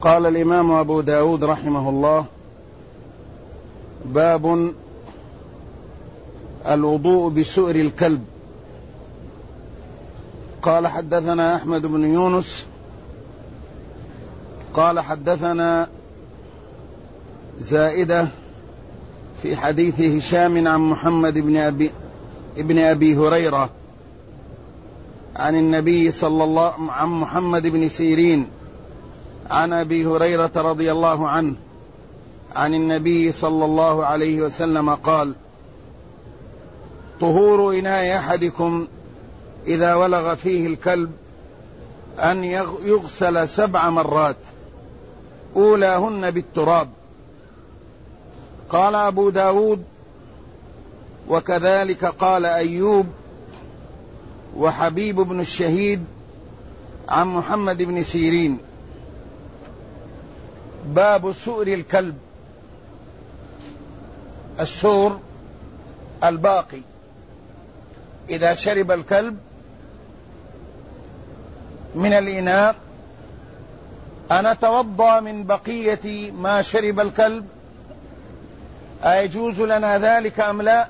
قال الإمام أبو داود رحمه الله: باب الوضوء بسؤر الكلب. قال: حدثنا أحمد بن يونس قال: حدثنا زائدة في حديث هشام عن محمد بن أبي هريرة عن النبي عن محمد بن سيرين عن أبي هريرة رضي الله عنه عن النبي صلى الله عليه وسلم قال: طهور إناء أحدكم إذا ولغ فيه الكلب أن يغسل 7 مرات أولاهن بالتراب. قال أبو داود: وكذلك قال أيوب وحبيب بن الشهيد عن محمد بن سيرين. باب سؤر الكلب. السؤر الباقي، إذا شرب الكلب من الإناء أنا توضأ من بقية ما شرب الكلب، أيجوز لنا ذلك أم لا؟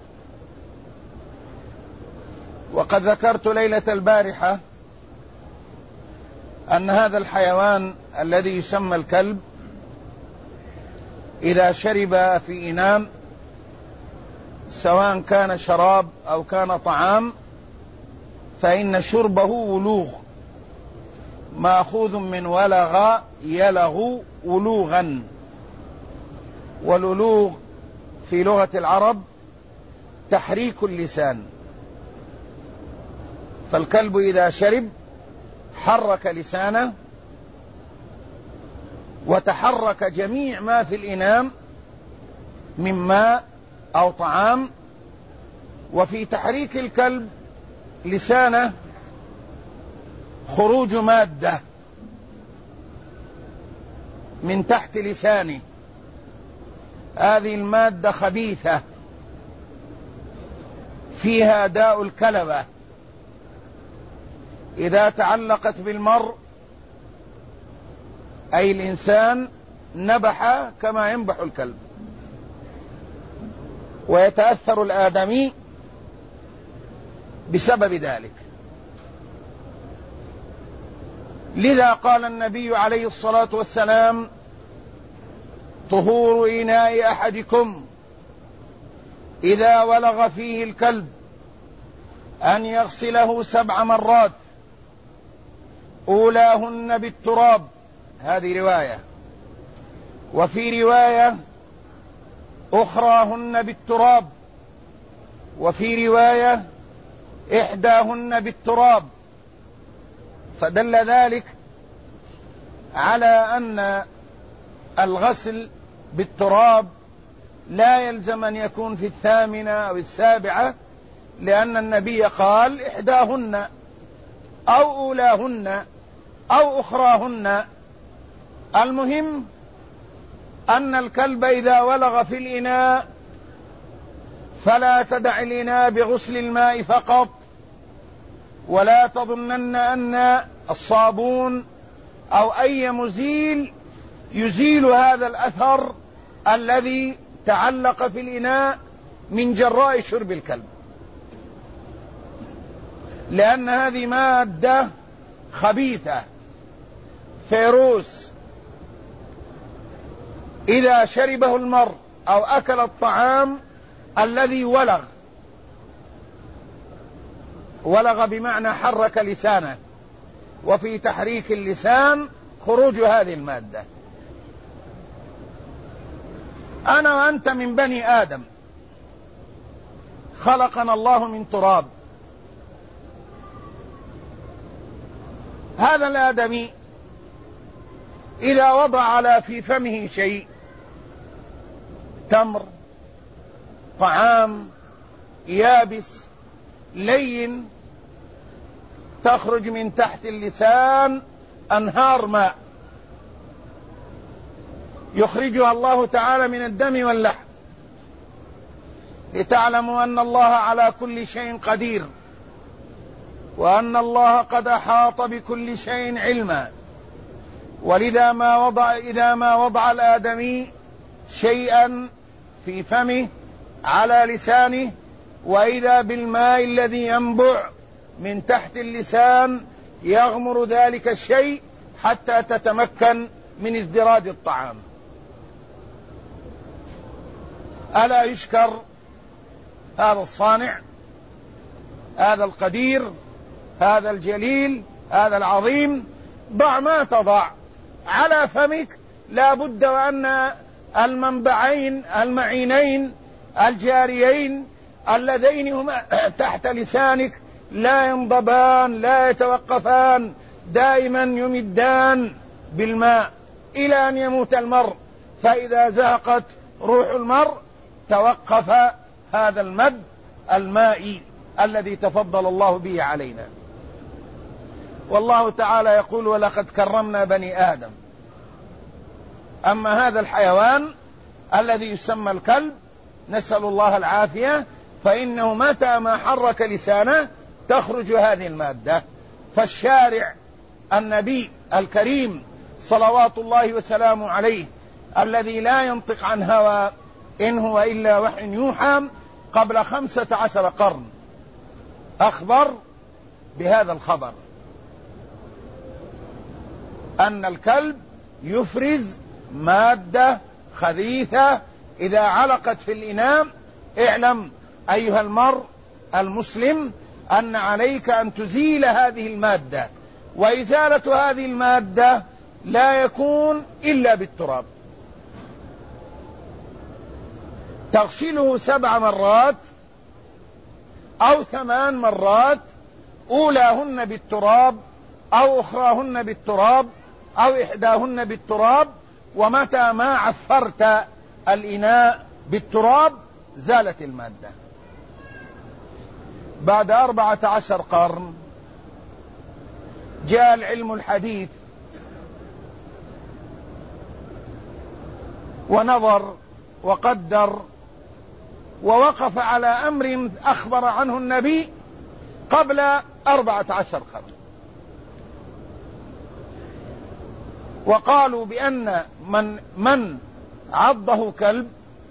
وقد ذكرت ليلة البارحة أن هذا الحيوان الذي يسمى الكلب إذا شرب في إناء سواء كان شراب أو كان طعام فإن شربه ولوغ، مأخوذ من ولغ يلغ ولوغا، والولوغ في لغة العرب تحريك اللسان، فالكلب إذا شرب حرك لسانه وتحرك جميع ما في الإناء من ماء أو طعام. وفي تحريك الكلب لسانه خروج مادة من تحت لسانه، هذه المادة خبيثة فيها داء الكلبة، إذا تعلقت بالمرء أي الإنسان نبح كما ينبح الكلب، ويتأثر الآدمي بسبب ذلك. لذا قال النبي عليه الصلاة والسلام: طهور إناء أحدكم إذا ولغ فيه الكلب أن يغسله 7 مرات أولاهن بالتراب. هذه رواية، وفي رواية أخراهن بالتراب، وفي رواية إحداهن بالتراب. فدل ذلك على أن الغسل بالتراب لا يلزم أن يكون في 8 أو 7، لأن النبي قال إحداهن أو أولاهن أو أخراهن. المهم أن الكلب إذا ولغ في الإناء فلا تدع الإناء بغسل الماء فقط، ولا تظنن أن الصابون أو أي مزيل يزيل هذا الأثر الذي تعلق في الإناء من جراء شرب الكلب، لأن هذه مادة خبيثة فيروس، إذا شربه المرء أو أكل الطعام الذي ولغ بمعنى حرك لسانه، وفي تحريك اللسان خروج هذه المادة. أنا وأنت من بني آدم، خلقنا الله من تراب. هذا الآدمي إذا وضع في فمه شيء، تمر، طعام يابس لين، تخرج من تحت اللسان أنهار ماء يخرجها الله تعالى من الدم واللحم، لتعلموا أن الله على كل شيء قدير، وأن الله قد أحاط بكل شيء علما، ولذا إذا ما وضع الآدمي شيئا في فمه على لسانه، وإذا بالماء الذي ينبع من تحت اللسان يغمر ذلك الشيء حتى تتمكن من ازدراد الطعام. ألا يشكر هذا الصانع، هذا القدير، هذا الجليل، هذا العظيم. ضع ما تضع على فمك لا بد وأن المنبعين المعينين الجاريين اللذين هما تحت لسانك لا ينضبان، لا يتوقفان، دائما يمدان بالماء إلى أن يموت المرء. فإذا زهقت روح المرء توقف هذا المد المائي الذي تفضل الله به علينا. والله تعالى يقول: ولقد كرمنا بني آدم. أما هذا الحيوان الذي يسمى الكلب، نسأل الله العافية، فإنه متى ما حرك لسانه تخرج هذه المادة. فالشارع النبي الكريم صلوات الله وسلامه عليه الذي لا ينطق عن هوى إن هو إلا وحي يوحى، قبل 15 قرن أخبر بهذا الخبر، أن الكلب يفرز مادة خبيثة إذا علقت في الإناء. اعلم أيها المرء المسلم أن عليك أن تزيل هذه المادة، وإزالة هذه المادة لا يكون إلا بالتراب. تغسله 7 مرات أو 8 مرات، أولاهن بالتراب أو أخراهن بالتراب أو إحداهن بالتراب، ومتى ما عفرت الإناء بالتراب زالت المادة. بعد 14 قرن جاء العلم الحديث ونظر وقدر ووقف على أمر أخبر عنه النبي قبل 14 قرن، وقالوا بأن من عضه كلب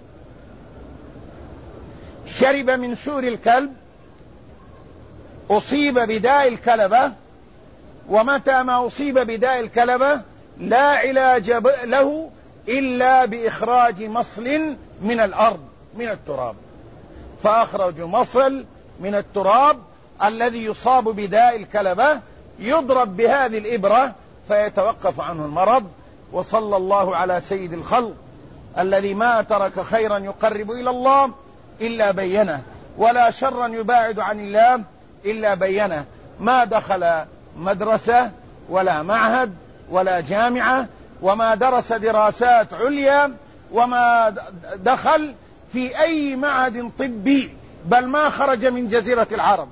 شرب من سور الكلب أصيب بداء الكلبة، ومتى ما أصيب بداء الكلبة لا علاج له إلا بإخراج مصل من الأرض من التراب. فأخرجوا مصل من التراب الذي يصاب بداء الكلبة، يضرب بهذه الإبرة فيتوقف عنه المرض. وصلى الله على سيد الخلق الذي ما ترك خيرا يقرب إلى الله إلا بينه، ولا شرا يباعد عن الله إلا بينه. ما دخل مدرسة ولا معهد ولا جامعة، وما درس دراسات عليا، وما دخل في أي معهد طبي، بل ما خرج من جزيرة العرب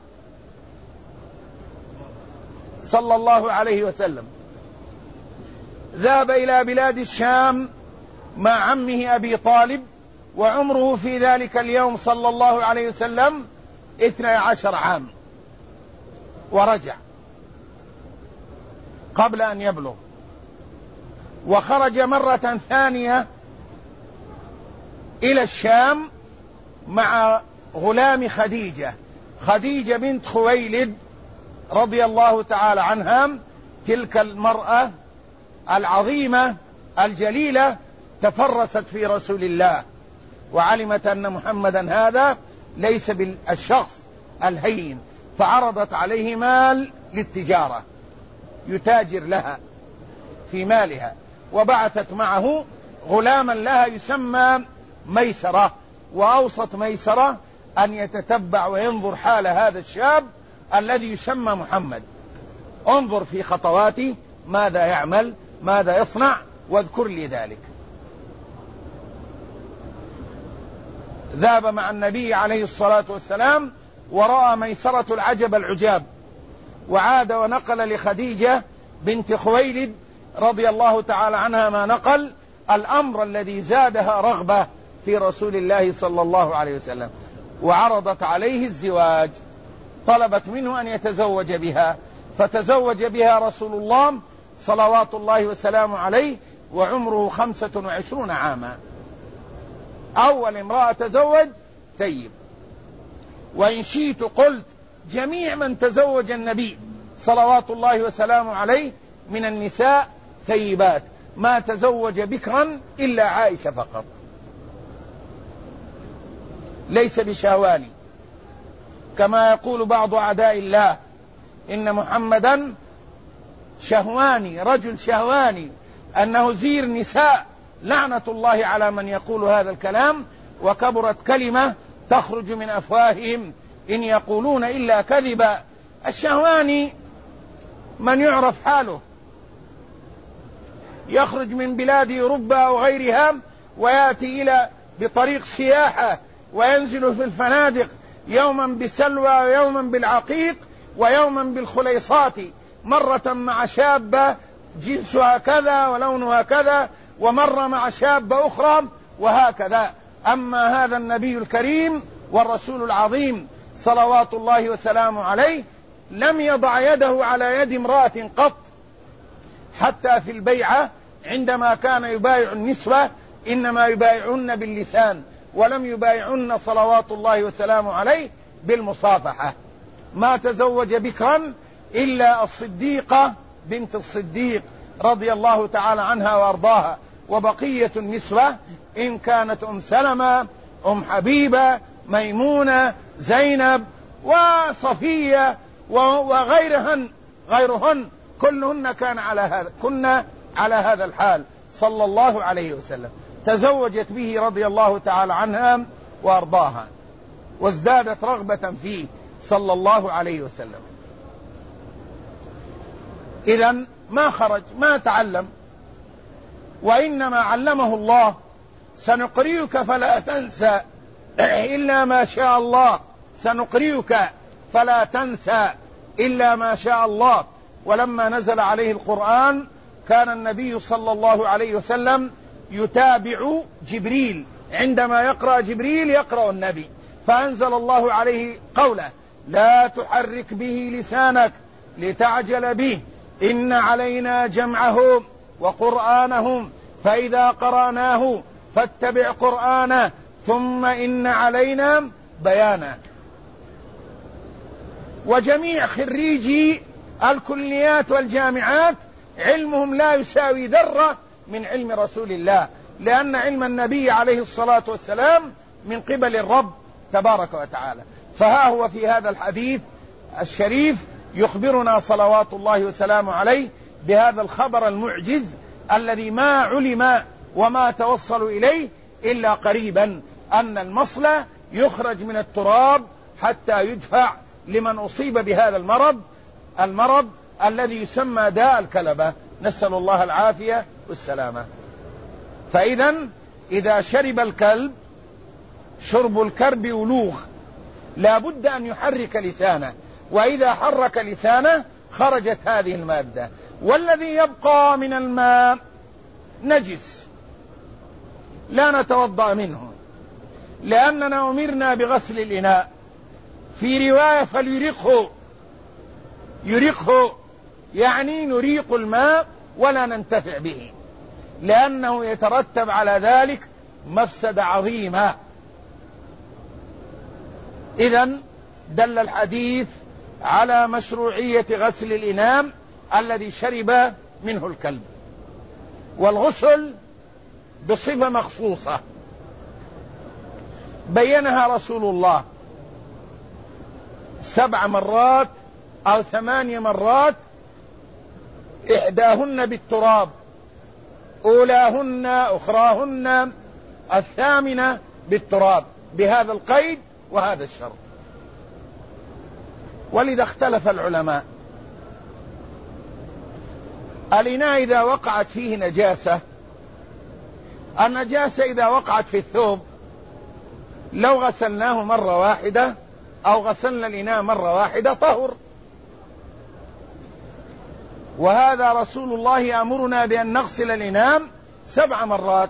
صلى الله عليه وسلم. ذهب إلى بلاد الشام مع عمه أبي طالب، وعمره في ذلك اليوم صلى الله عليه وسلم 12 عام، ورجع قبل أن يبلغ، وخرج مرة ثانية إلى الشام مع غلام خديجة بنت خويلد رضي الله تعالى عنها. تلك المرأة العظيمة الجليلة تفرست في رسول الله، وعلمت أن محمدا هذا ليس بالشخص الهين، فعرضت عليه مال للتجارة يتاجر لها في مالها، وبعثت معه غلاما لها يسمى ميسرة، وأوصت ميسرة أن يتتبع وينظر حال هذا الشاب الذي يسمى محمد، انظر في خطواته ماذا يعمل، ماذا يصنع، واذكر لي ذلك. ذهب مع النبي عليه الصلاة والسلام ورأى ميسرة العجب العجاب، وعاد ونقل لخديجة بنت خويلد رضي الله تعالى عنها ما نقل، الأمر الذي زادها رغبة في رسول الله صلى الله عليه وسلم، وعرضت عليه الزواج، طلبت منه أن يتزوج بها، فتزوج بها رسول الله صلوات الله وسلامه عليه وعمره 25 عاما. أول امرأة تزوج ثيب. وإن شئت قلت جميع من تزوج النبي صلوات الله وسلامه عليه من النساء ثيبات، ما تزوج بكرا إلا عائشة فقط، ليس بشهواني كما يقول بعض أعداء الله إن محمدا شهواني، رجل شهواني، أنه زير نساء. لعنة الله على من يقول هذا الكلام، وكبرت كلمة تخرج من أفواههم إن يقولون إلا كذبا. الشهواني من يعرف حاله، يخرج من بلاد أوروبا أو غيرها ويأتي إلى بطريق سياحة وينزل في الفنادق يوما بسلوى ويوما بالعقيق ويوما بالخليصات، مرة مع شابة جنسها كذا ولونها كذا، ومرة مع شابة أخرى، وهكذا. أما هذا النبي الكريم والرسول العظيم صلوات الله وسلامه عليه لم يضع يده على يد امرأة قط، حتى في البيعة عندما كان يبايع النسوة إنما يبايعن باللسان، ولم يبايعن صلوات الله وسلامه عليه بالمصافحة. ما تزوج بكرا إلا الصديقة بنت الصديق رضي الله تعالى عنها وأرضاها، وبقية النسوة إن كانت أم سلمة، أم حبيبة، ميمونة، زينب، وصفية وغيرهن كلهن كنا على هذا الحال صلى الله عليه وسلم. تزوجت به رضي الله تعالى عنها وأرضاها، وازدادت رغبة فيه صلى الله عليه وسلم. إذن ما خرج، ما تعلم، وإنما علمه الله: سنقرئك فلا تنسى إلا ما شاء الله، سنقرئك فلا تنسى إلا ما شاء الله. ولما نزل عليه القرآن كان النبي صلى الله عليه وسلم يتابع جبريل، عندما يقرأ جبريل يقرأ النبي، فأنزل الله عليه قوله: لا تحرك به لسانك لتعجل به، إن علينا جمعه وقرآنه، فإذا قرأناه فاتبع قرآنه، ثم إن علينا بيانه. وجميع خريجي الكليات والجامعات علمهم لا يساوي ذرة من علم رسول الله، لأن علم النبي عليه الصلاة والسلام من قبل الرب تبارك وتعالى. فها هو في هذا الحديث الشريف يخبرنا صلوات الله وسلامه عليه بهذا الخبر المعجز الذي ما علم وما توصلوا إليه إلا قريبا، أن المصل يخرج من التراب حتى يدفع لمن أصيب بهذا المرض الذي يسمى داء الكلبة، نسأل الله العافية والسلامة. إذا شرب الكلب شرب الكرب ولوغ، لا بد أن يحرك لسانه، وإذا حرك لسانه خرجت هذه المادة. والذي يبقى من الماء نجس لا نتوضأ منه، لأننا أمرنا بغسل الإناء. في رواية يريقه يعني نريق الماء ولا ننتفع به، لأنه يترتب على ذلك مفسدة عظيمة. إذن دل الحديث على مشروعية غسل الإناء الذي شرب منه الكلب، والغسل بصفة مخصوصة بينها رسول الله 7 مرات أو 8 مرات، إحداهن بالتراب، أولاهن أخراهن، 8 بالتراب، بهذا القيد وهذا الشرط. ولذا اختلف العلماء: الإناء إذا وقعت فيه نجاسة، النجاسة إذا وقعت في الثوب لو غسلناه مرة واحدة أو غسلنا الإناء مرة واحدة طهر. وهذا رسول الله يأمرنا بأن نغسل الإناء 7 مرات.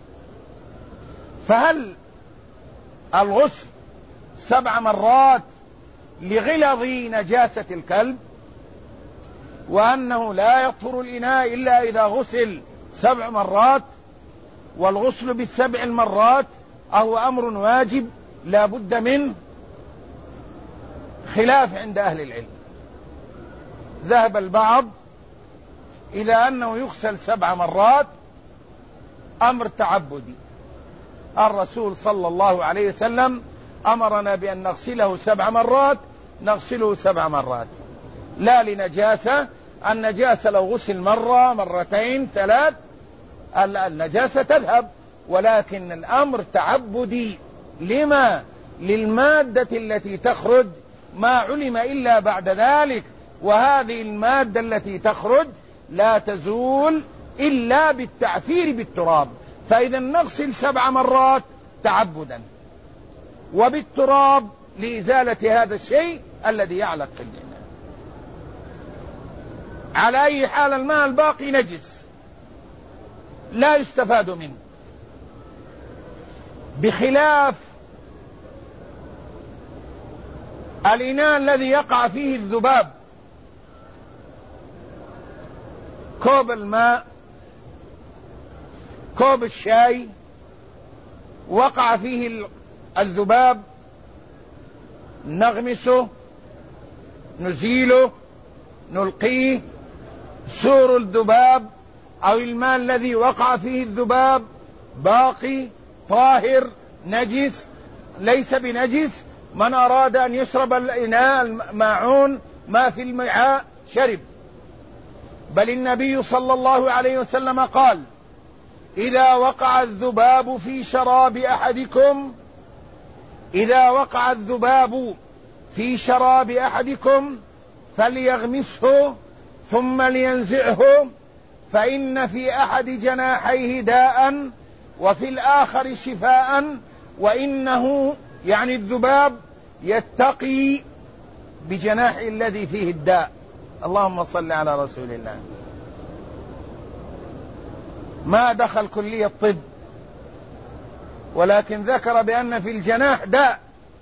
فهل الغسل 7 مرات لغلظ نجاسة الكلب، وأنه لا يطهر الإناء إلا إذا غسل 7 مرات، والغسل ب7 مرات أهو أمر واجب لا بد منه، خلاف عند أهل العلم. ذهب البعض إلى أنه يغسل 7 مرات أمر تعبدي، الرسول صلى الله عليه وسلم أمرنا بأن نغسله 7 مرات، نغسله 7 مرات، لا لنجاسة. النجاسة لو غسل مرة مرتين 3 النجاسة تذهب، ولكن الأمر تعبدي. لما؟ للمادة التي تخرج ما علم إلا بعد ذلك، وهذه المادة التي تخرج لا تزول إلا بالتعفير بالتراب، فإذا نغسل 7 مرات تعبدا، وبالتراب لإزالة هذا الشيء الذي يعلق في الإناء. على أي حال الماء الباقي نجس لا يستفاد منه، بخلاف الإناء الذي يقع فيه الذباب. كوب الماء، كوب الشاي وقع فيه الذباب، نغمسه، نزيله، نلقيه. سور الذباب أو الماء الذي وقع فيه الذباب باقي طاهر نجس ليس بنجس، من أراد أن يشرب الإناء الماعون ما في المعاء شرب. بل النبي صلى الله عليه وسلم قال: إذا وقع الذباب في شراب أحدكم، إذا وقع الذباب في شراب أحدكم فليغمسه ثم لينزعه، فإن في أحد جناحيه داء وفي الآخر شفاء، وإنه يعني الذباب يتقي بجناح الذي فيه الداء. اللهم صل على رسول الله. ما دخل كلية طب، ولكن ذكر بأن في الجناح داء.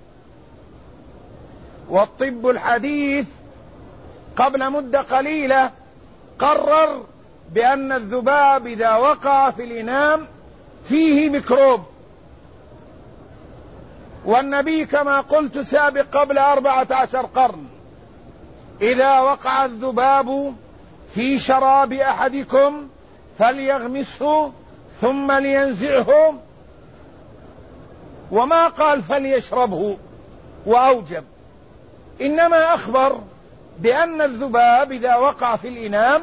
والطب الحديث قبل مدة قليلة قرر بأن الذباب إذا وقع في الإناء فيه ميكروب، والنبي كما قلت سابق قبل 14 قرن: إذا وقع الذباب في شراب أحدكم فليغمسه ثم لينزعه، وما قال فليشربه وأوجب، إنما أخبر بأن الذباب إذا وقع في الإناء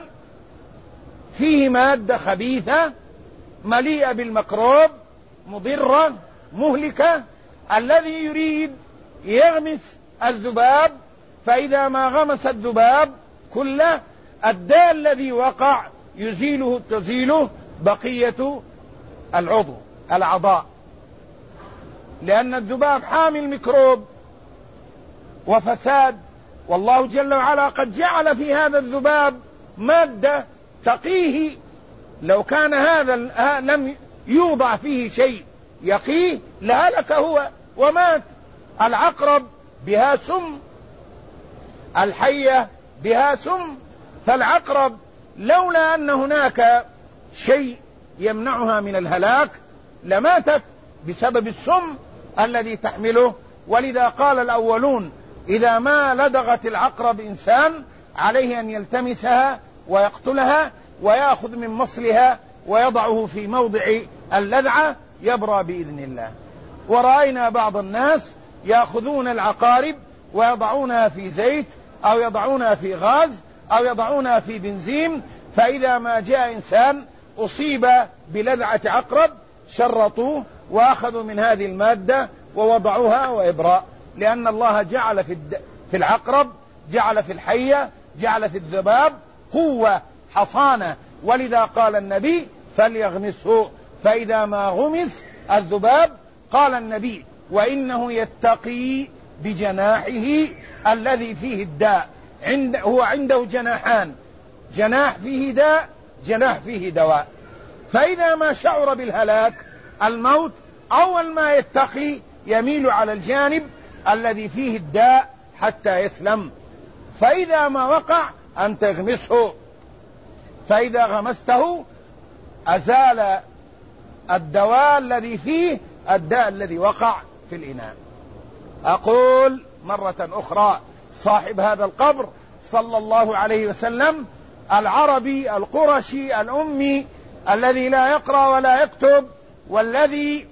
فيه مادة خبيثة مليئة بالميكروب مضرة مهلكة، الذي يريد يغمس الذباب، فإذا ما غمس الذباب كله الداء الذي وقع تزيله بقية الأعضاء، لأن الذباب حامل ميكروب وفساد. والله جل وعلا قد جعل في هذا الذباب مادة تقيه، لو كان هذا لم يوضع فيه شيء يقيه لهلك هو ومات. العقرب بها سم، الحية بها سم، فالعقرب لولا أن هناك شيء يمنعها من الهلاك لماتت بسبب السم الذي تحمله. ولذا قال الأولون: إذا ما لدغت العقرب إنسان عليه أن يلتمسها ويقتلها ويأخذ من مصلها ويضعه في موضع اللذعة يبرأ بإذن الله. ورأينا بعض الناس يأخذون العقارب ويضعونها في زيت أو يضعونها في غاز أو يضعونها في بنزين، فإذا ما جاء إنسان أصيب بلذعة عقرب شرطوه وأخذوا من هذه المادة ووضعوها وإبراء، لأن الله جعل في العقرب، جعل في الحية، جعل في الذباب قوة حصانة. ولذا قال النبي: فليغمسه. فإذا ما غمس الذباب قال النبي: وإنه يتقي بجناحه الذي فيه الداء. هو عنده جناحان، جناح فيه داء، جناح فيه دواء. فإذا ما شعر بالهلاك الموت أول ما يتقي يميل على الجانب الذي فيه الداء حتى يسلم. فإذا ما وقع أن تغمسه، فإذا غمسته أزال الدواء الذي فيه الداء الذي وقع في الإناء. أقول مرة أخرى: صاحب هذا القبر صلى الله عليه وسلم العربي القرشي الأمي الذي لا يقرأ ولا يكتب، والذي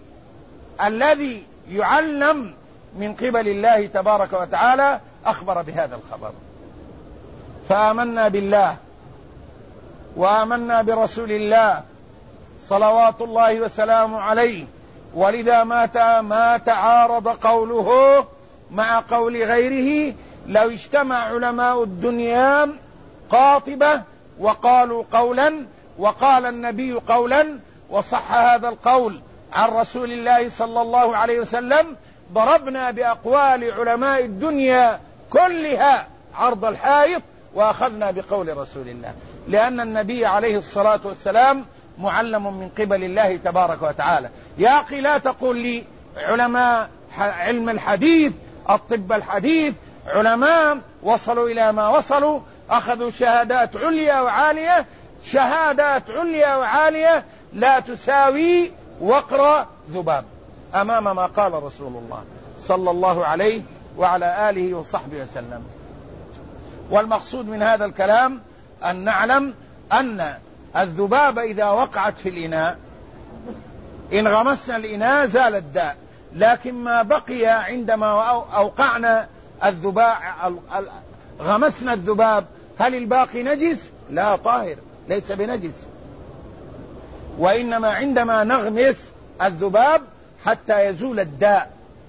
يعلم من قبل الله تبارك وتعالى، أخبر بهذا الخبر، فآمنا بالله وآمنا برسول الله صلوات الله وسلامه عليه، ولذا ما تعارض قوله مع قول غيره. لو اجتمع علماء الدنيا قاطبة وقالوا قولا وقال النبي قولا وصح هذا القول عن رسول الله صلى الله عليه وسلم، ضربنا بأقوال علماء الدنيا كلها عرض الحائط وأخذنا بقول رسول الله، لأن النبي عليه الصلاة والسلام معلم من قبل الله تبارك وتعالى. يا أخي لا تقول لي علماء علم الحديث، الطب الحديث، علماء وصلوا إلى ما وصلوا، أخذوا شهادات عليا وعالية. شهادات عليا وعالية لا تساوي وقر ذباب أمام ما قال رسول الله صلى الله عليه وعلى آله وصحبه وسلم. والمقصود من هذا الكلام أن نعلم أن الذباب إذا وقعت في الإناء إن غمسنا الإناء زال الداء، لكن ما بقي عندما أوقعنا الذباب غمسنا الذباب، هل الباقي نجس؟ لا، طاهر ليس بنجس. وإنما عندما نغمس الذباب حتى يزول الداء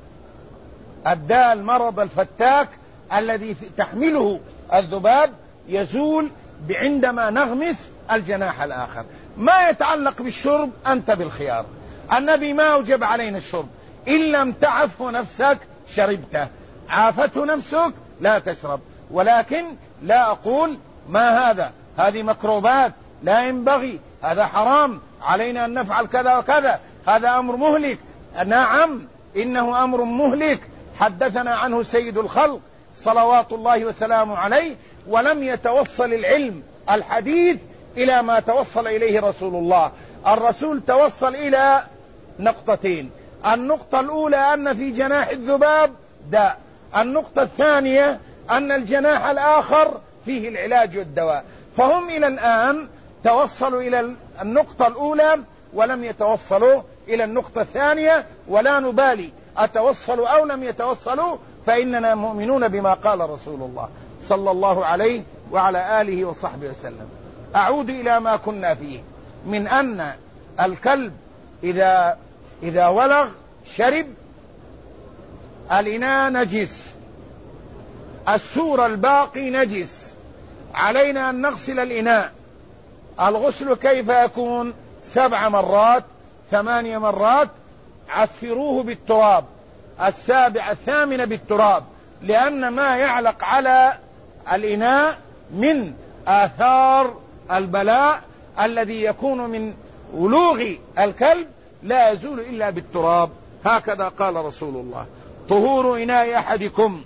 المرض الفتاك الذي تحمله الذباب يزول عندما نغمس الجناح الآخر. ما يتعلق بالشرب أنت بالخيار، النبي ما أوجب علينا الشرب، إن لم تعفه نفسك شربته، عافته نفسك لا تشرب. ولكن لا أقول ما هذه مكروبات لا ينبغي، هذا حرام علينا أن نفعل كذا وكذا، هذا أمر مهلك. نعم إنه أمر مهلك حدثنا عنه سيد الخلق صلوات الله وسلامه عليه، ولم يتوصل العلم الحديث إلى ما توصل إليه رسول الله. الرسول توصل إلى نقطتين: النقطة الأولى أن في جناح الذباب داء، النقطة الثانية أن الجناح الآخر فيه العلاج والدواء. فهم إلى الآن توصلوا إلى النقطة الأولى ولم يتوصلوا إلى النقطة الثانية، ولا نبالي أتوصلوا أو لم يتوصلوا، فإننا مؤمنون بما قال رسول الله صلى الله عليه وعلى آله وصحبه وسلم. أعود إلى ما كنا فيه من أن الكلب إذا ولغ شرب الإناء نجس، السور الباقي نجس، علينا أن نغسل الإناء. الغسل كيف يكون؟ 7 مرات 8 مرات، عفروه بالتراب، 7 8 بالتراب، لأن ما يعلق على الإناء من آثار البلاء الذي يكون من ولوغ الكلب لا يزول إلا بالتراب. هكذا قال رسول الله: طهور إناء أحدكم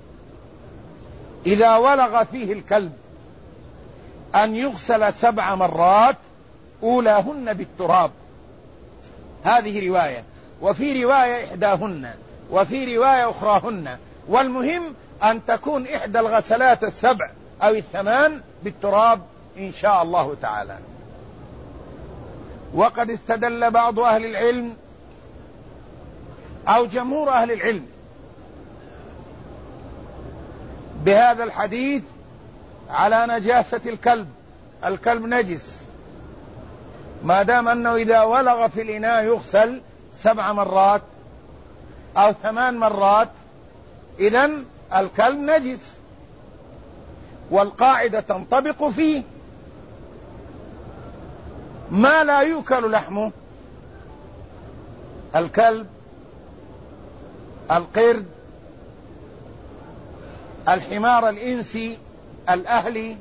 إذا ولغ فيه الكلب أن يغسل 7 مرات أولاهن بالتراب. هذه رواية، وفي رواية إحداهن، وفي رواية أخراهن، والمهم أن تكون إحدى الغسلات 7 أو 8 بالتراب إن شاء الله تعالى. وقد استدل بعض أهل العلم أو جمهور أهل العلم بهذا الحديث على نجاسة الكلب. الكلب نجس ما دام أنه إذا ولغ في الإناء يغسل 7 مرات أو 8 مرات، إذن الكلب نجس، والقاعدة تنطبق فيه. ما لا يؤكل لحمه: الكلب، القرد، الحمار الإنسي الأهلي،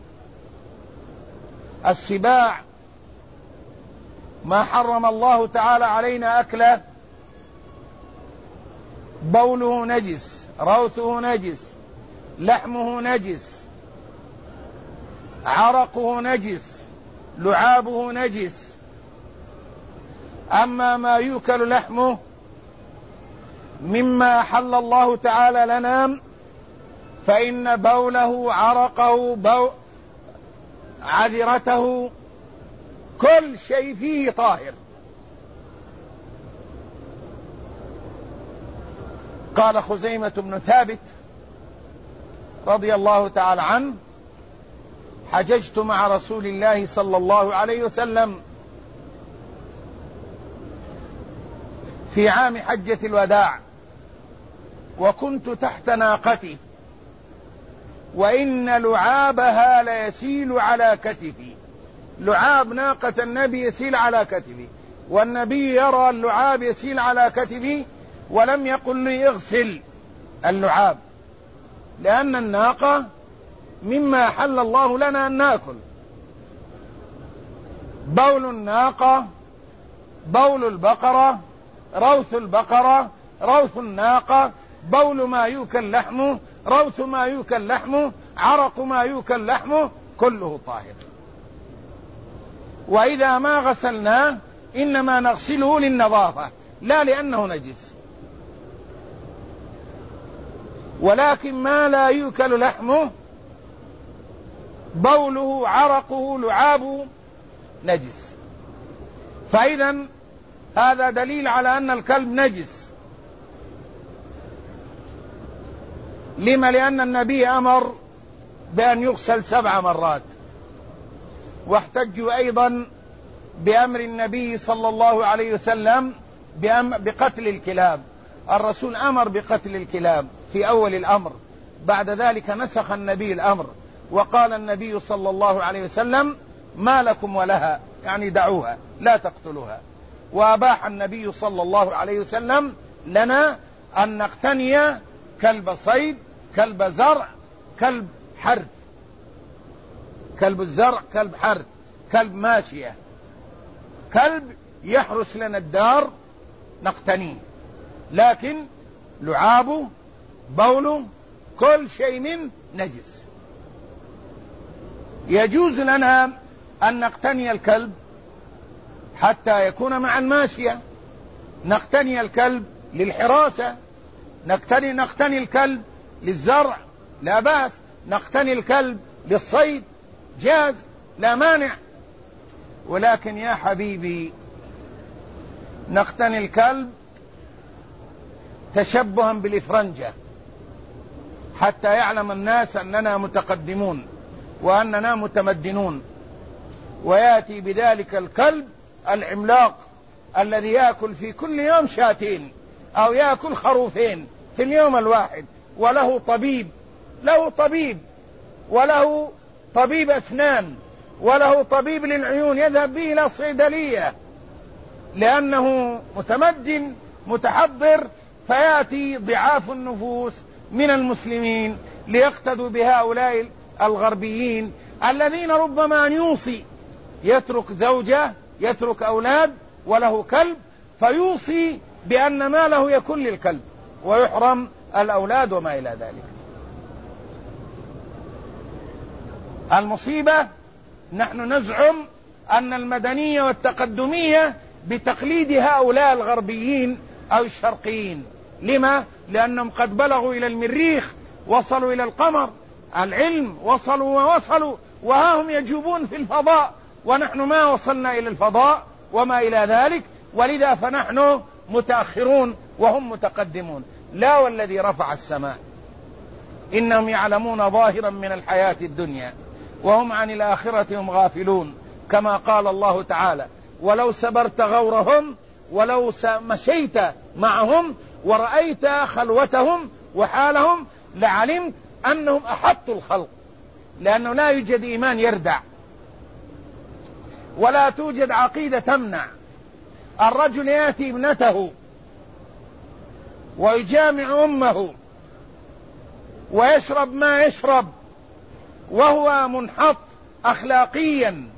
السباع، ما حرم الله تعالى علينا أكله، بوله نجس، روثه نجس، لحمه نجس. عرقه نجس، لعابه نجس. أما ما يؤكل لحمه مما حل الله تعالى لنا فإن بوله، عرقه، عذرته، كل شيء فيه طاهر. قال خزيمة بن ثابت رضي الله تعالى عنه: حججت مع رسول الله صلى الله عليه وسلم في عام حجة الوداع، وكنت تحت ناقتي، وإن لعابها ليسيل على كتفي. لعاب ناقة النبي يسيل على كتفي، والنبي يرى اللعاب يسيل على كتفي، ولم يقل لي اغسل اللعاب، لأن الناقة مما حل الله لنا أن نأكل. بول الناقة، بول البقرة، روث البقرة، روث الناقة، بول ما يؤكل لحمه، روث ما يؤكل لحمه، عرق ما يؤكل لحمه، كله طاهر. وإذا ما غسلناه إنما نغسله للنظافة لا لأنه نجس. ولكن ما لا يؤكل لحمه بوله، عرقه، لعابه نجس. فإذا هذا دليل على أن الكلب نجس. لما؟ لأن النبي أمر بأن يغسل 7 مرات. واحتجوا أيضا بأمر النبي صلى الله عليه وسلم بقتل الكلاب. الرسول أمر بقتل الكلاب في أول الأمر، بعد ذلك نسخ النبي الأمر وقال النبي صلى الله عليه وسلم: ما لكم ولها، يعني دعوها لا تقتلوها. وأباح النبي صلى الله عليه وسلم لنا أن نقتني كلب صيد، كلب زرع، كلب حرث. كلب الزرع، كلب حرث، كلب ماشية، كلب يحرس لنا الدار نقتنيه، لكن لعابه، بوله، كل شيء من نجس. يجوز لنا أن نقتني الكلب حتى يكون مع الماشية، نقتني الكلب للحراسة، نقتني الكلب للزرع، لا بأس، نقتني الكلب للصيد، جاز، لا مانع. ولكن يا حبيبي نقتني الكلب تشبها بالإفرنجة حتى يعلم الناس أننا متقدمون وأننا متمدنون، ويأتي بذلك الكلب العملاق الذي يأكل في كل يوم 2 أو يأكل 2 خروفين في اليوم الواحد، وله طبيب، وله طبيب أسنان، وله طبيب للعيون يذهب به إلى الصيدلية لأنه متمدن متحضر. فيأتي ضعاف النفوس من المسلمين ليقتدوا بهؤلاء الغربيين الذين ربما أن يوصي، يترك زوجة، يترك أولاد، وله كلب، فيوصي بأن ماله يكون للكلب ويحرم الأولاد وما إلى ذلك. المصيبة نحن نزعم أن المدنية والتقدمية بتقليد هؤلاء الغربيين أو الشرقيين. لما؟ لأنهم قد بلغوا إلى المريخ، وصلوا إلى القمر، العلم وصلوا ووصلوا، وها هم يجوبون في الفضاء، ونحن ما وصلنا إلى الفضاء وما إلى ذلك. ولذا فنحن متأخرون وهم متقدمون. لا والذي رفع السماء إنهم يعلمون ظاهرا من الحياة الدنيا وهم عن الآخرة هم غافلون، كما قال الله تعالى: ولو سبرت غورهم، ولو مشيت معهم ورأيت خلوتهم وحالهم لعلمت أنهم أحط الخلق. لأنه لا يوجد إيمان يردع، ولا توجد عقيدة تمنع. الرجل يأتي ابنته ويجامع أمه ويشرب ما يشرب وهو منحط أخلاقيا،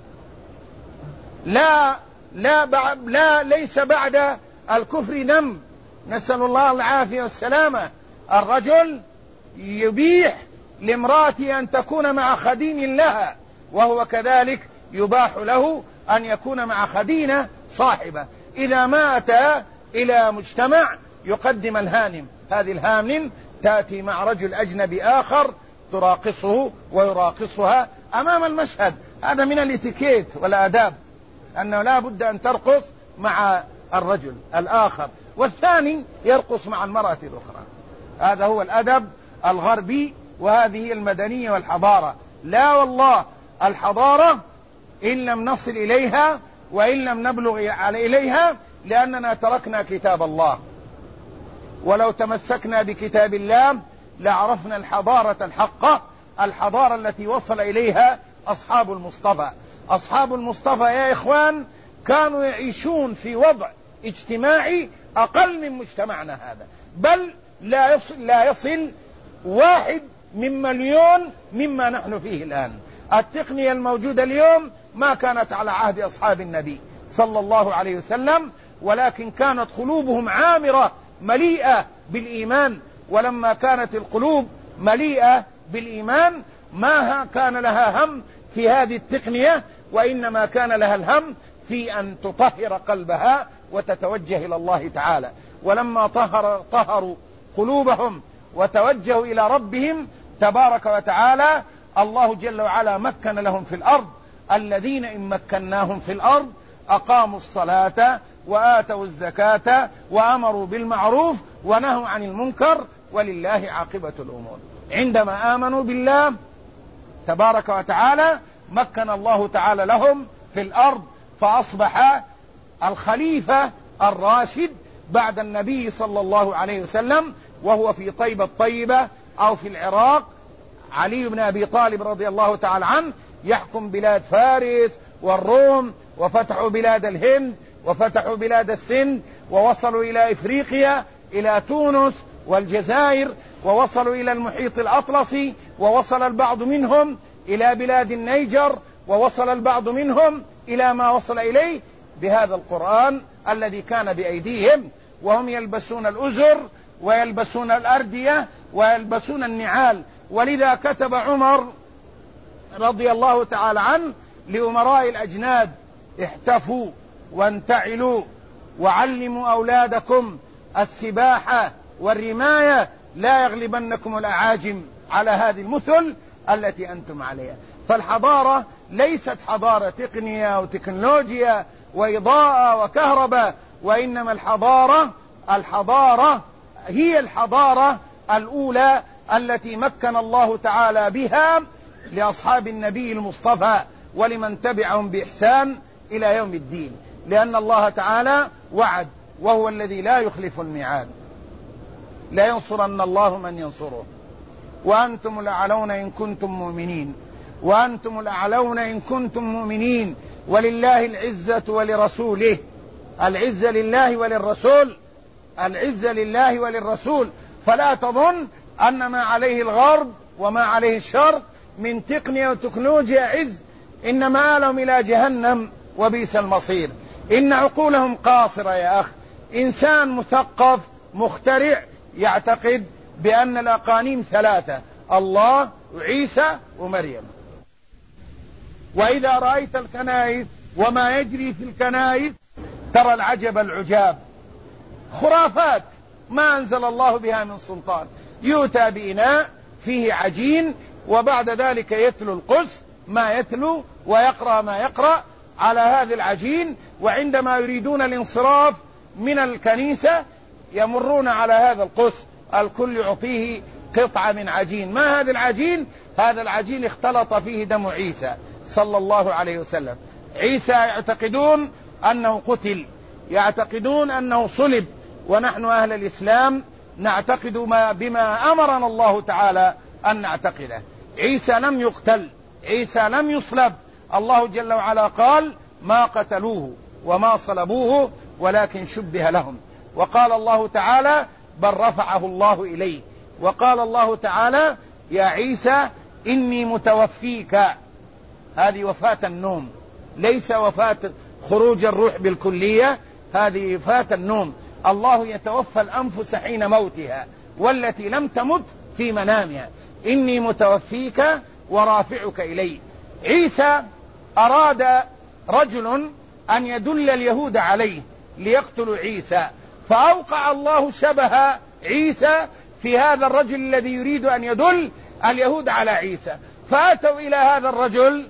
ليس بعد الكفر ذنب، نسأل الله العافية والسلامة. الرجل يبيح لامرأته أن تكون مع خديم لها وهو كذلك يباح له أن يكون مع خدينة صاحبة. إذا ما أتى إلى مجتمع يقدم الهانم، هذه الهانم تأتي مع رجل أجنبي آخر تراقصه ويراقصها أمام المشهد. هذا من الاتيكيت والآداب، أنه لا بد أن ترقص مع الرجل الآخر، والثاني يرقص مع المرأة الأخرى. هذا هو الأدب الغربي، وهذه المدنية والحضارة. لا والله، الحضارة إن لم نصل إليها وإن لم نبلغ إليها لأننا تركنا كتاب الله، ولو تمسكنا بكتاب الله لعرفنا الحضارة الحقة، الحضارة التي وصل إليها أصحاب المصطفى. أصحاب المصطفى يا إخوان كانوا يعيشون في وضع اجتماعي أقل من مجتمعنا هذا، بل لا يصل 1 من مليون مما نحن فيه الآن. التقنية الموجودة اليوم ما كانت على عهد أصحاب النبي صلى الله عليه وسلم، ولكن كانت قلوبهم عامرة مليئة بالإيمان. ولما كانت القلوب مليئة بالإيمان ما كان لها هم في هذه التقنية، وإنما كان لها الهم في أن تطهر قلبها وتتوجه إلى الله تعالى. ولما طهروا قلوبهم وتوجهوا إلى ربهم تبارك وتعالى، الله جل وعلا مكن لهم في الأرض. الذين إن مكناهم في الأرض أقاموا الصلاة وآتوا الزكاة وأمروا بالمعروف ونهوا عن المنكر ولله عاقبة الأمور. عندما آمنوا بالله تبارك وتعالى مكن الله تعالى لهم في الأرض، فأصبح الخليفة الراشد بعد النبي صلى الله عليه وسلم وهو في طيبة الطيبة أو في العراق علي بن أبي طالب رضي الله تعالى عنه، يحكم بلاد فارس والروم، وفتحوا بلاد الهند وفتحوا بلاد السند، ووصلوا إلى إفريقيا إلى تونس والجزائر، ووصلوا إلى المحيط الأطلسي، ووصل البعض منهم إلى بلاد النيجر، ووصل البعض منهم إلى ما وصل إليه بهذا القرآن الذي كان بأيديهم، وهم يلبسون الأزر ويلبسون الأردية ويلبسون النعال. ولذا كتب عمر رضي الله تعالى عنه لأمراء الأجناد: احتفوا وانتعلوا وعلموا أولادكم السباحة والرماية لا يغلبنكم الأعاجم على هذه المثل التي أنتم عليها. فالحضارة ليست حضارة تقنية وتكنولوجيا وإضاءة وكهرباء، وإنما الحضارة هي الحضارة الأولى التي مكن الله تعالى بها لأصحاب النبي المصطفى ولمن تبعهم بإحسان إلى يوم الدين، لأن الله تعالى وعد وهو الذي لا يخلف الميعاد: لا ينصرن الله من ينصره وأنتم الأعلون إن كنتم مؤمنين، وأنتم الأعلون إن كنتم مؤمنين، ولله العزة ولرسوله. العزة لله وللرسول، العزة لله وللرسول. فلا تظن أن ما عليه الغرب وما عليه الشرق من تقنية وتكنولوجيا عز، إن مآلهم إلى جهنم وبئس المصير. إن عقولهم قاصرة يا أخ. إنسان مثقف مخترع يعتقد بأن الأقانيم 3: الله وعيسى ومريم. وإذا رأيت الكنائس وما يجري في الكنائس ترى العجب العجاب، خرافات ما أنزل الله بها من سلطان. يؤتى بإناء فيه عجين، وبعد ذلك يتلو القس ما يتلو ويقرأ ما يقرأ على هذا العجين، وعندما يريدون الانصراف من الكنيسة يمرون على هذا القس، الكل يعطيه قطعة من عجين. ما هذا العجين؟ هذا العجين اختلط فيه دم عيسى صلى الله عليه وسلم. عيسى يعتقدون أنه قتل، يعتقدون أنه صلب، ونحن أهل الإسلام نعتقد بما أمرنا الله تعالى أن نعتقده. عيسى لم يقتل، عيسى لم يصلب. الله جل وعلا قال: ما قتلوه وما صلبوه ولكن شبه لهم. وقال الله تعالى: بل رفعه الله إليه. وقال الله تعالى: يا عيسى إني متوفيك. هذه وفاة النوم، ليس وفاة خروج الروح بالكلية، هذه وفاة النوم. الله يتوفى الأنفس حين موتها والتي لم تمت في منامها. إني متوفيك ورافعك إلي. عيسى أراد رجل أن يدل اليهود عليه ليقتلوا عيسى، فأوقع الله شبه عيسى في هذا الرجل الذي يريد أن يدل اليهود على عيسى، فأتوا إلى هذا الرجل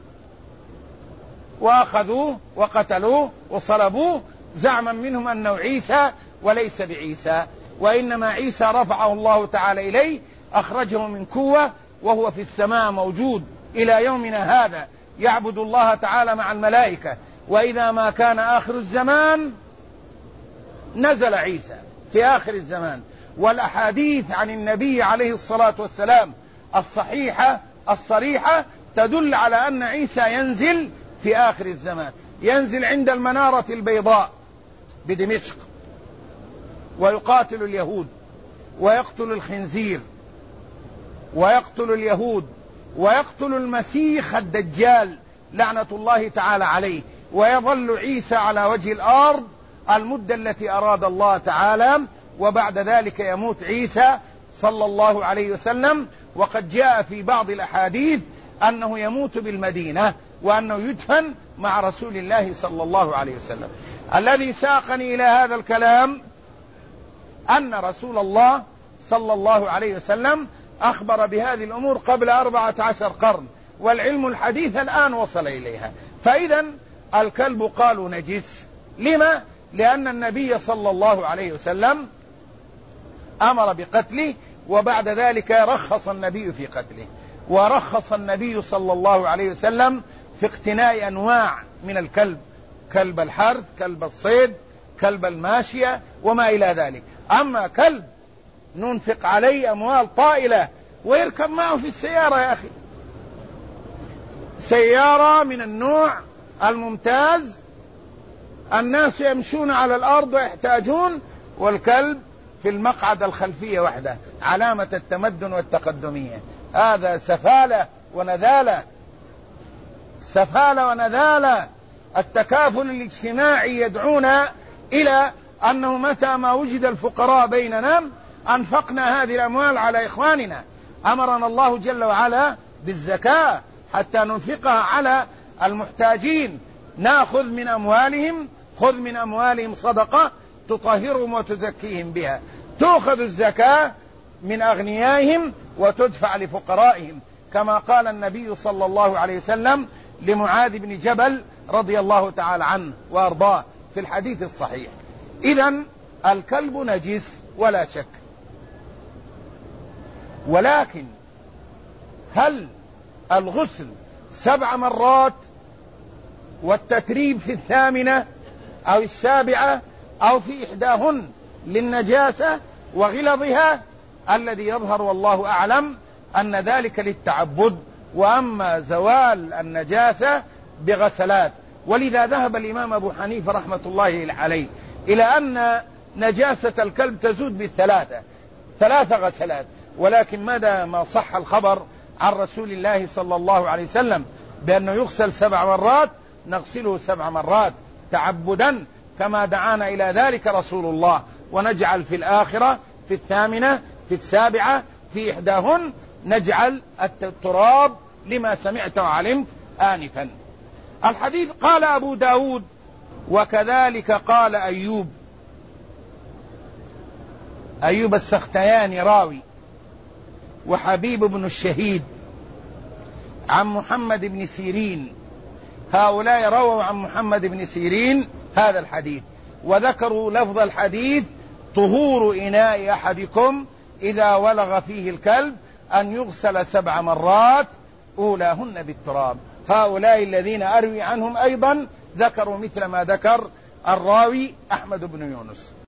وأخذوه وقتلوه وصلبوه زعما منهم أنه عيسى وليس بعيسى، وإنما عيسى رفعه الله تعالى إليه، أخرجه من كوة وهو في السماء موجود إلى يومنا هذا يعبد الله تعالى مع الملائكة. وإذا ما كان آخر الزمان نزل عيسى في آخر الزمان. والأحاديث عن النبي عليه الصلاة والسلام الصحيحة الصريحة تدل على أن عيسى ينزل في آخر الزمان، ينزل عند المنارة البيضاء بدمشق ويقاتل اليهود ويقتل الخنزير ويقتل اليهود ويقتل المسيح الدجال لعنة الله تعالى عليه، ويظل عيسى على وجه الأرض المدة التي أراد الله تعالى، وبعد ذلك يموت عيسى صلى الله عليه وسلم. وقد جاء في بعض الأحاديث أنه يموت بالمدينة وأنه يدفن مع رسول الله صلى الله عليه وسلم. الذي ساقني إلى هذا الكلام أن رسول الله صلى الله عليه وسلم أخبر بهذه الأمور قبل 14 قرن، والعلم الحديث الآن وصل إليها. فإذا الكلب قالوا نجس. لما؟ لأن النبي صلى الله عليه وسلم أمر بقتله، وبعد ذلك رخص النبي في قتله، ورخص النبي صلى الله عليه وسلم في اقتناء أنواع من الكلب، كلب الحرث، كلب الصيد، كلب الماشية وما إلى ذلك. أما كلب ننفق عليه أموال طائلة ويركب معه في السيارة، يا أخي سيارة من النوع الممتاز، الناس يمشون على الأرض ويحتاجون، والكلب في المقعد الخلفية وحده، علامة التمدن والتقدمية. هذا سفالة ونذالة، سفالة ونذالة. التكافل الاجتماعي يدعونا إلى أنه متى ما وجد الفقراء بيننا أنفقنا هذه الأموال على إخواننا. أمرنا الله جل وعلا بالزكاة حتى ننفقها على المحتاجين، نأخذ من أموالهم، خذ من أموالهم صدقة تطهرهم وتزكيهم بها. تأخذ الزكاة من أغنيائهم وتدفع لفقرائهم، كما قال النبي صلى الله عليه وسلم لمعاذ بن جبل رضي الله تعالى عنه وأرضاه في الحديث الصحيح. إذن الكلب نجس ولا شك، ولكن هل الغسل 7 مرات والتتريب في 8 أو 7 أو في إحداهن للنجاسة وغلظها؟ الذي يظهر والله أعلم أن ذلك للتعبد، وأما زوال النجاسة بغسلات. ولذا ذهب الإمام أبو حنيفة رحمة الله عليه إلى أن نجاسة الكلب تزول ب3 غسلات. ولكن ماذا ما صح الخبر عن رسول الله صلى الله عليه وسلم بأنه يغسل 7 مرات، نغسله 7 مرات تعبدا كما دعانا إلى ذلك رسول الله، ونجعل في الآخرة في 8 في 7 في إحداهن نجعل التراب لما سمعت وعلمت آنفا. الحديث قال أبو داود وكذلك قال أيوب السختياني راوي، وحبيب بن الشهيد عن محمد بن سيرين، هؤلاء رووا عن محمد بن سيرين هذا الحديث، وذكروا لفظ الحديث: طهور إناء أحدكم إذا ولغ فيه الكلب أن يغسل 7 مرات أولاهن بالتراب. هؤلاء الذين أروي عنهم أيضا ذكروا مثل ما ذكر الراوي أحمد بن يونس.